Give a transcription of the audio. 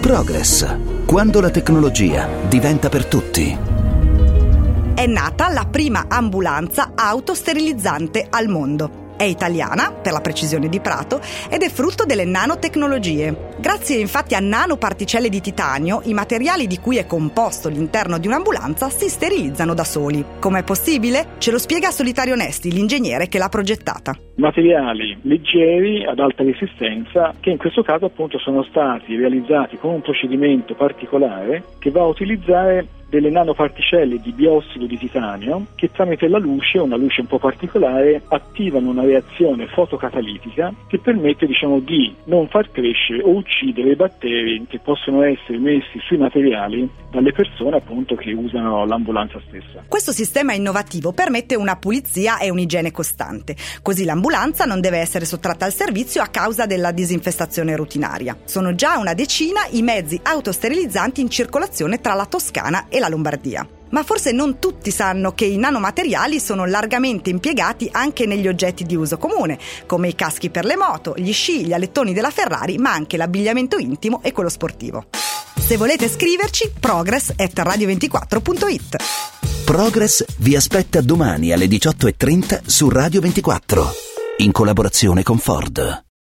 Progress. Quando la tecnologia diventa per tutti. È nata la prima ambulanza autosterilizzante al mondo. È italiana, per la precisione di Prato, ed è frutto delle nanotecnologie. Grazie infatti a nanoparticelle di titanio, i materiali di cui è composto l'interno di un'ambulanza si sterilizzano da soli. Com'è possibile? Ce lo spiega Solitario Nesti, l'ingegnere che l'ha progettata. Materiali leggeri ad alta resistenza che in questo caso appunto sono stati realizzati con un procedimento particolare che va a utilizzare delle nanoparticelle di biossido di titanio che tramite la luce, una luce un po' particolare, attivano una reazione fotocatalitica che permette di non far crescere o uccidere i batteri che possono essere messi sui materiali dalle persone appunto che usano l'ambulanza stessa. Questo sistema innovativo permette una pulizia e un'igiene costante, così l'ambulanza non deve essere sottratta al servizio a causa della disinfestazione rutinaria. Sono già una decina i mezzi autosterilizzanti in circolazione tra la Toscana e la Lombardia. Ma forse non tutti sanno che i nanomateriali sono largamente impiegati anche negli oggetti di uso comune, come i caschi per le moto, gli sci, gli alettoni della Ferrari, ma anche l'abbigliamento intimo e quello sportivo. Se volete scriverci, progress@radio24.it. Progress vi aspetta domani alle 18:30 su Radio 24, in collaborazione con Ford.